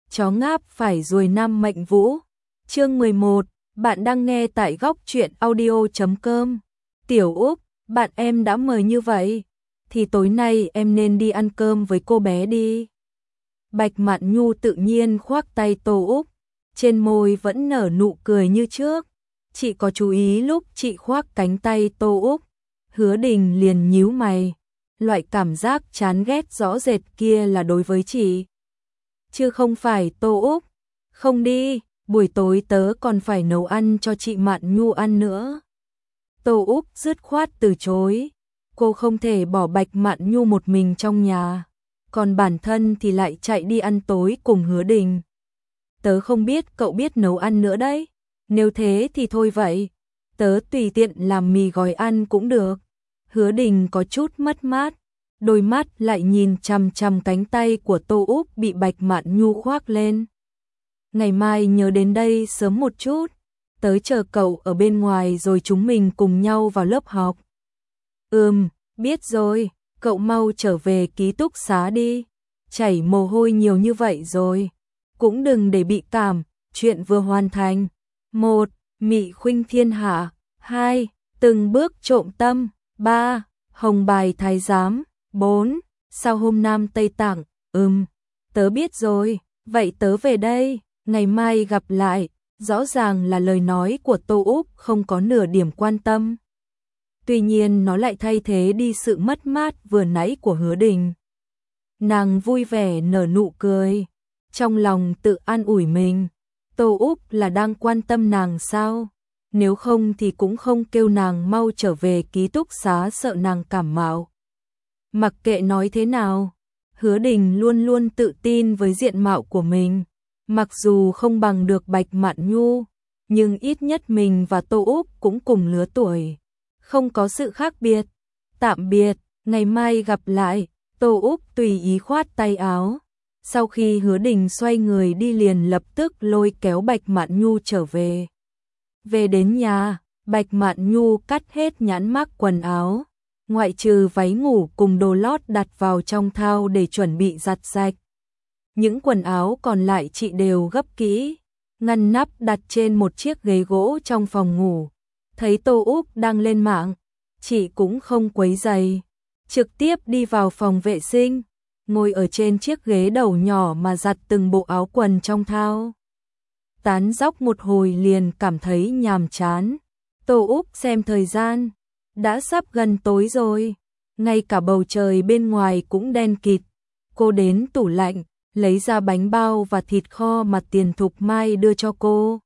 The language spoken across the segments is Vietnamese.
chó ngáp phải ruồi năm mệnh vũ. Chương 11, bạn đang nghe tại góc truyện audio.com. Tiểu Úc, bạn em đã mời như vậy, thì tối nay em nên đi ăn cơm với cô bé đi. Bạch Mạn Nhu tự nhiên khoác tay Tô Úc, trên môi vẫn nở nụ cười như trước. Chị có chú ý lúc chị khoác cánh tay Tô Úc, Hứa Đình liền nhíu mày. Loại cảm giác chán ghét rõ rệt kia là đối với chị, chứ không phải Tô Úc. Không đi, buổi tối tớ còn phải nấu ăn cho chị Mạn Nhu ăn nữa. Tô Úc dứt khoát từ chối. Cô không thể bỏ Bạch Mạn Nhu một mình trong nhà, còn bản thân thì lại chạy đi ăn tối cùng Hứa Đình. Tớ không biết cậu biết nấu ăn nữa đấy. Nếu thế thì thôi vậy, tớ tùy tiện làm mì gói ăn cũng được. Hứa Đình có chút mất mát, đôi mắt lại nhìn chằm chằm cánh tay của Tô Úc bị Bạch Mạn Nhu khoác lên. Ngày mai nhớ đến đây sớm một chút, tớ chờ cậu ở bên ngoài rồi chúng mình cùng nhau vào lớp học. Biết rồi, cậu mau trở về ký túc xá đi, chảy mồ hôi nhiều như vậy rồi, cũng đừng để bị cảm. Chuyện vừa hoàn thành. 1. Mị khuynh thiên hạ. 2. Từng bước trộm tâm. 3. Hồng bài thái giám. 4. Sao hôm Nam Tây Tạng. Tớ biết rồi, vậy tớ về đây, ngày mai gặp lại. Rõ ràng là lời nói của Tô Úc không có nửa điểm quan tâm. Tuy nhiên nó lại thay thế đi sự mất mát vừa nãy của Hứa Đình. Nàng vui vẻ nở nụ cười, trong lòng tự an ủi mình. Tô Úc là đang quan tâm nàng sao? Nếu không thì cũng không kêu nàng mau trở về ký túc xá sợ nàng cảm mạo. Mặc kệ nói thế nào, Hứa Đình luôn luôn tự tin với diện mạo của mình. Mặc dù không bằng được Bạch Mạn Nhu, nhưng ít nhất mình và Tô Úc cũng cùng lứa tuổi, không có sự khác biệt. Tạm biệt, ngày mai gặp lại. Tô Úc tùy ý khoát tay áo. Sau khi Hứa Đình xoay người đi liền lập tức lôi kéo Bạch Mạn Nhu trở về. Về đến nhà, Bạch Mạn Nhu cắt hết nhãn mác quần áo, ngoại trừ váy ngủ cùng đồ lót đặt vào trong thau để chuẩn bị giặt sạch. Những quần áo còn lại chị đều gấp kỹ, ngăn nắp đặt trên một chiếc ghế gỗ trong phòng ngủ. Thấy Tô Úc đang lên mạng, chị cũng không quấy rầy, trực tiếp đi vào phòng vệ sinh, ngồi ở trên chiếc ghế đầu nhỏ mà giặt từng bộ áo quần trong thau. Tán dóc một hồi liền cảm thấy nhàm chán. Tô Úc xem thời gian, đã sắp gần tối rồi, ngay cả bầu trời bên ngoài cũng đen kịt. Cô đến tủ lạnh, lấy ra bánh bao và thịt kho mà Tiền Thục Mai đưa cho cô.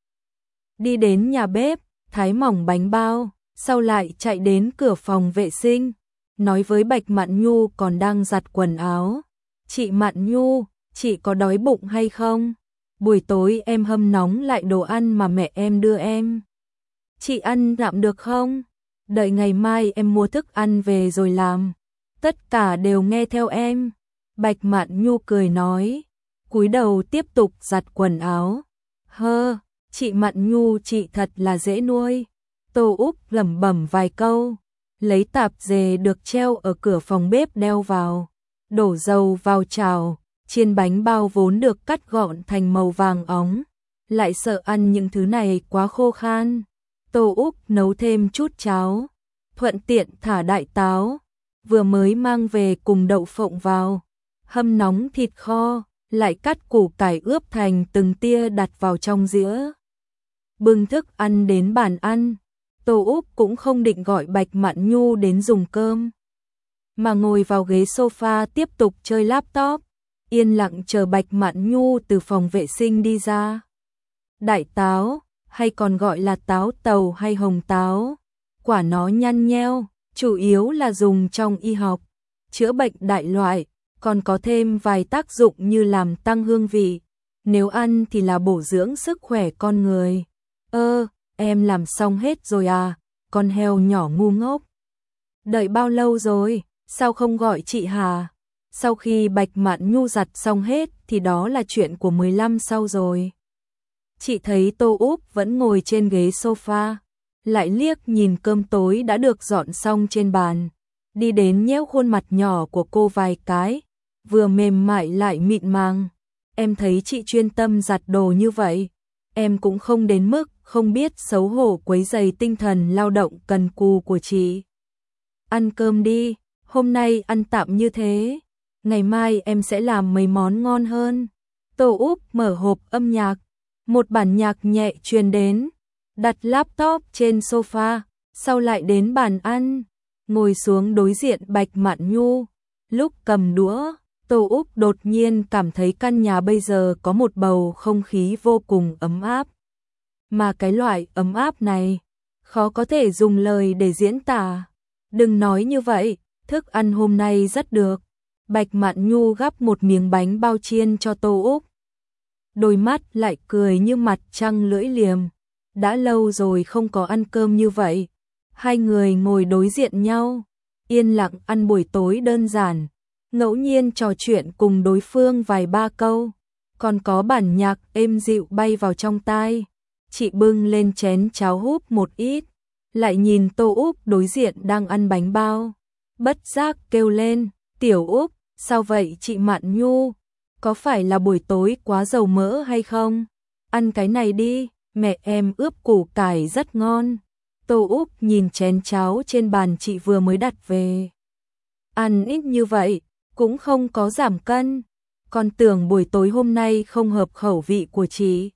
Đi đến nhà bếp, thái mỏng bánh bao, sau lại chạy đến cửa phòng vệ sinh, nói với Bạch Mạn Nhu còn đang giặt quần áo. Chị Mạn Nhu, chị có đói bụng hay không? Buổi tối em hâm nóng lại đồ ăn mà mẹ em đưa em. Chị ăn tạm được không? Đợi ngày mai em mua thức ăn về rồi làm. Tất cả đều nghe theo em. Bạch Mạn Nhu cười nói, cúi đầu tiếp tục giặt quần áo. Chị Mạn Nhu chị thật là dễ nuôi. Tô Úc lẩm bẩm vài câu, lấy tạp dề được treo ở cửa phòng bếp đeo vào, đổ dầu vào chảo, chiên bánh bao vốn được cắt gọn thành màu vàng óng, lại sợ ăn những thứ này quá khô khan. Tô Úc nấu thêm chút cháo, thuận tiện thả đại táo, vừa mới mang về cùng đậu phộng vào, hâm nóng thịt kho, lại cắt củ cải ướp thành từng tia đặt vào trong dĩa. Bưng thức ăn đến bàn ăn, Tô Úc cũng không định gọi Bạch Mạn Nhu đến dùng cơm, mà ngồi vào ghế sofa tiếp tục chơi laptop, yên lặng chờ Bạch Mạn Nhu từ phòng vệ sinh đi ra. Đại táo, hay còn gọi là táo tàu hay hồng táo, quả nó nhăn nheo, chủ yếu là dùng trong y học, chữa bệnh đại loại, còn có thêm vài tác dụng như làm tăng hương vị. Nếu ăn thì là bổ dưỡng sức khỏe con người. Em làm xong hết rồi à, con heo nhỏ ngu ngốc. Đợi bao lâu rồi, sao không gọi chị hả? Sau khi Bạch Mạn Nhu giặt xong hết thì đó là chuyện của 15 sau rồi. Chị thấy Tô Úc vẫn ngồi trên ghế sofa, lại liếc nhìn cơm tối đã được dọn xong trên bàn, đi đến nhéo khuôn mặt nhỏ của cô vài cái, vừa mềm mại lại mịn màng. em thấy chị chuyên tâm giặt đồ như vậy, em cũng không đến mức không biết xấu hổ quấy rầy tinh thần lao động cần cù của chị. Ăn cơm đi, hôm nay ăn tạm như thế, ngày mai em sẽ làm mấy món ngon hơn. Tô Úc mở hộp âm nhạc, một bản nhạc nhẹ truyền đến, đặt laptop trên sofa, sau lại đến bàn ăn, ngồi xuống đối diện Bạch Mạn Nhu. Lúc cầm đũa, Tô Úc đột nhiên cảm thấy căn nhà bây giờ có một bầu không khí vô cùng ấm áp. Mà cái loại ấm áp này, khó có thể dùng lời để diễn tả. Đừng nói như vậy, thức ăn hôm nay rất được. Bạch Mạn Nhu gắp một miếng bánh bao chiên cho Tô Úc. Đôi mắt lại cười như mặt trăng lưỡi liềm. Đã lâu rồi không có ăn cơm như vậy. Hai người ngồi đối diện nhau, yên lặng ăn buổi tối đơn giản, ngẫu nhiên trò chuyện cùng đối phương vài ba câu, còn có bản nhạc êm dịu bay vào trong tai. Chị bưng lên chén cháo húp một ít, lại nhìn Tô Úc đối diện đang ăn bánh bao, bất giác kêu lên, "Tiểu Úc, sao vậy chị Mạn Nhu? Có phải là buổi tối quá dầu mỡ hay không? Ăn cái này đi, mẹ em ướp củ cải rất ngon." Tô Úc nhìn chén cháo trên bàn chị vừa mới đặt về. Ăn ít như vậy, cũng không có giảm cân, còn tưởng buổi tối hôm nay không hợp khẩu vị của chị.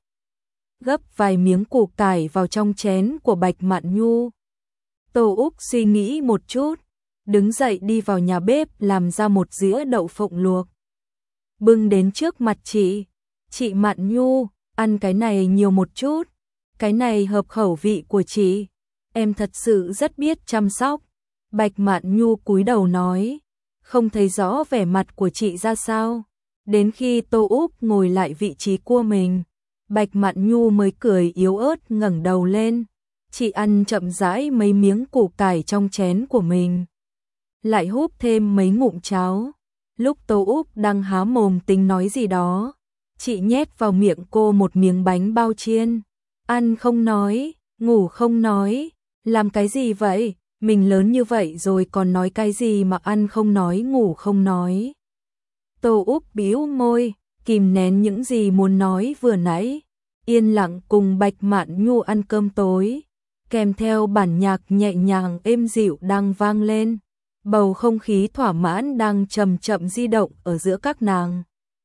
Gấp vài miếng củ cải vào trong chén của Bạch Mạn Nhu. Tô Úc suy nghĩ một chút, đứng dậy đi vào nhà bếp làm ra một dĩa đậu phộng luộc. Bưng đến trước mặt chị. "Chị Mạn Nhu, ăn cái này nhiều một chút, cái này hợp khẩu vị của chị. Em thật sự rất biết chăm sóc." Bạch Mạn Nhu cúi đầu nói, không thấy rõ vẻ mặt của chị ra sao. Đến khi Tô Úc ngồi lại vị trí của mình, Bạch Mạn Nhu mới cười yếu ớt ngẩng đầu lên. Chị ăn chậm rãi mấy miếng củ cải trong chén của mình, lại húp thêm mấy ngụm cháo. Lúc Tô Úc đang há mồm tính nói gì đó, chị nhét vào miệng cô một miếng bánh bao chiên. "Ăn không nói, ngủ không nói, làm cái gì vậy? Mình lớn như vậy rồi còn nói cái gì mà ăn không nói ngủ không nói?" Tô Úc bĩu môi, kìm nén những gì muốn nói vừa nãy, yên lặng cùng Bạch Mạn Nhu ăn cơm tối, kèm theo bản nhạc nhẹ nhàng êm dịu đang vang lên. Bầu không khí thỏa mãn đang chậm chậm di động ở giữa các nàng.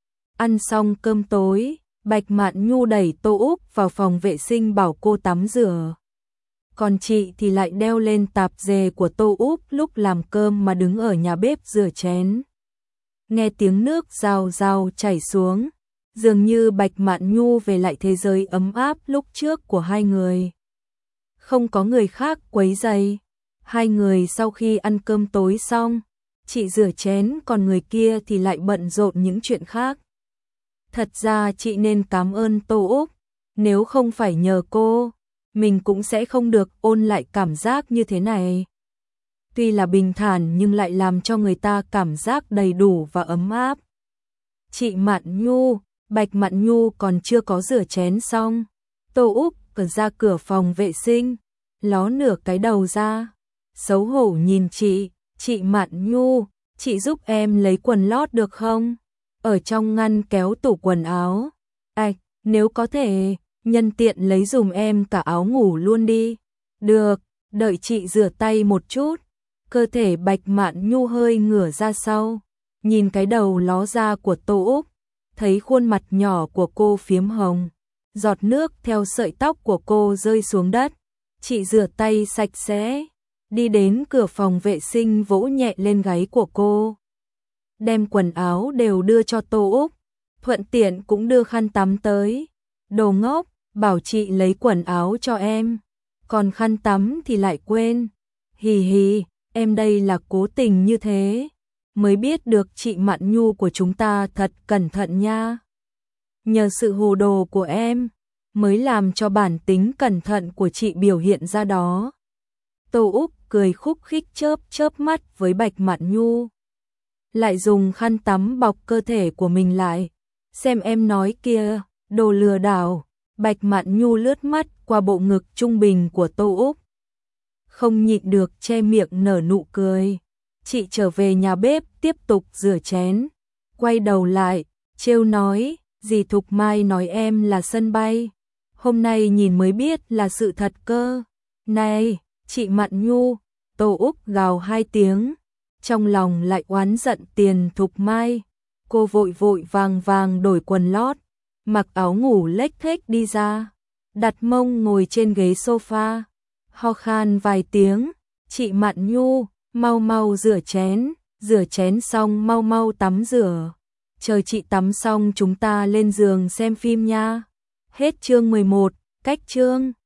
Ăn xong cơm tối, Bạch Mạn Nhu đẩy Tô Úc vào phòng vệ sinh bảo cô tắm rửa. Còn chị thì lại đeo lên tạp dề của Tô Úc lúc làm cơm mà đứng ở nhà bếp rửa chén. Nghe tiếng nước rào rào chảy xuống, dường như Bạch Mạn Nhu về lại thế giới ấm áp lúc trước của hai người. Không có người khác quấy rầy. Hai người sau khi ăn cơm tối xong, chị rửa chén còn người kia thì lại bận rộn những chuyện khác. Thật ra chị nên cảm ơn Tô Úc, nếu không phải nhờ cô, mình cũng sẽ không được ôn lại cảm giác như thế này. Tuy là bình thản nhưng lại làm cho người ta cảm giác đầy đủ và ấm áp. Chị Mạn Nhu, Bạch Mạn Nhu còn chưa có rửa chén xong, Tô Úc cần ra cửa phòng vệ sinh, ló nửa cái đầu ra, xấu hổ nhìn chị Mạn Nhu, chị giúp em lấy quần lót được không? Ở trong ngăn kéo tủ quần áo. Nếu có thể, nhân tiện lấy dùm em cả áo ngủ luôn đi. Được, đợi chị rửa tay một chút. Cơ thể Bạch Mạn Nhu hơi ngửa ra sau, nhìn cái đầu ló ra của Tô Úc, thấy khuôn mặt nhỏ của cô phiếm hồng, giọt nước theo sợi tóc của cô rơi xuống đất. Chị rửa tay sạch sẽ, đi đến cửa phòng vệ sinh vỗ nhẹ lên gáy của cô, đem quần áo đều đưa cho Tô Úc, thuận tiện cũng đưa khăn tắm tới. Đồ ngốc, bảo chị lấy quần áo cho em, còn khăn tắm thì lại quên. Hì hì, em đây là cố tình như thế, mới biết được chị Mạn Nhu của chúng ta thật cẩn thận nha. Nhờ sự hồ đồ của em, mới làm cho bản tính cẩn thận của chị biểu hiện ra đó. Tô Úc cười khúc khích chớp chớp mắt với Bạch Mạn Nhu, lại dùng khăn tắm bọc cơ thể của mình lại. Xem em nói kia, đồ lừa đảo. Bạch Mạn Nhu lướt mắt qua bộ ngực trung bình của Tô Úc, không nhịn được che miệng nở nụ cười. Chị trở về nhà bếp tiếp tục rửa chén, quay đầu lại, trêu nói, Dì Thục Mai nói em là sân bay. Hôm nay nhìn mới biết là sự thật cơ. Này, chị Mạn Nhu, Tô Úc gào 2 tiếng, trong lòng lại oán giận Tiền Thục Mai. Cô vội vội vàng vàng đổi quần lót, mặc áo ngủ lếch thếch đi ra, đặt mông ngồi trên ghế sofa, ho khan vài tiếng. Chị Mạn Nhu, mau mau rửa chén xong mau mau tắm rửa. Chờ chị tắm xong chúng ta lên giường xem phim nha. Hết chương 11, cách chương.